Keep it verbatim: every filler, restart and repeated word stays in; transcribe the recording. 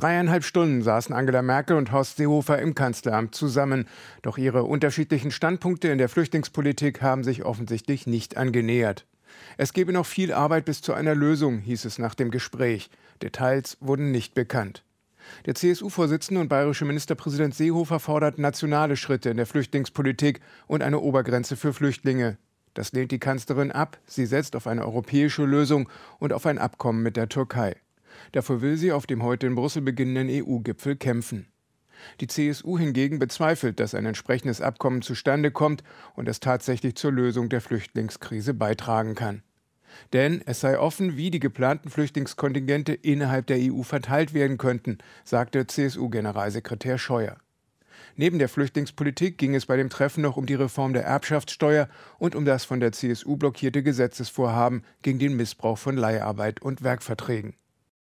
Dreieinhalb Stunden saßen Angela Merkel und Horst Seehofer im Kanzleramt zusammen. Doch ihre unterschiedlichen Standpunkte in der Flüchtlingspolitik haben sich offensichtlich nicht angenähert. Es gebe noch viel Arbeit bis zu einer Lösung, hieß es nach dem Gespräch. Details wurden nicht bekannt. Der C S U-Vorsitzende und bayerische Ministerpräsident Seehofer fordert nationale Schritte in der Flüchtlingspolitik und eine Obergrenze für Flüchtlinge. Das lehnt die Kanzlerin ab. Sie setzt auf eine europäische Lösung und auf ein Abkommen mit der Türkei. Dafür will sie auf dem heute in Brüssel beginnenden E U-Gipfel kämpfen. Die C S U hingegen bezweifelt, dass ein entsprechendes Abkommen zustande kommt und es tatsächlich zur Lösung der Flüchtlingskrise beitragen kann. Denn es sei offen, wie die geplanten Flüchtlingskontingente innerhalb der E U verteilt werden könnten, sagte C S U-Generalsekretär Scheuer. Neben der Flüchtlingspolitik ging es bei dem Treffen noch um die Reform der Erbschaftssteuer und um das von der C S U blockierte Gesetzesvorhaben gegen den Missbrauch von Leiharbeit und Werkverträgen.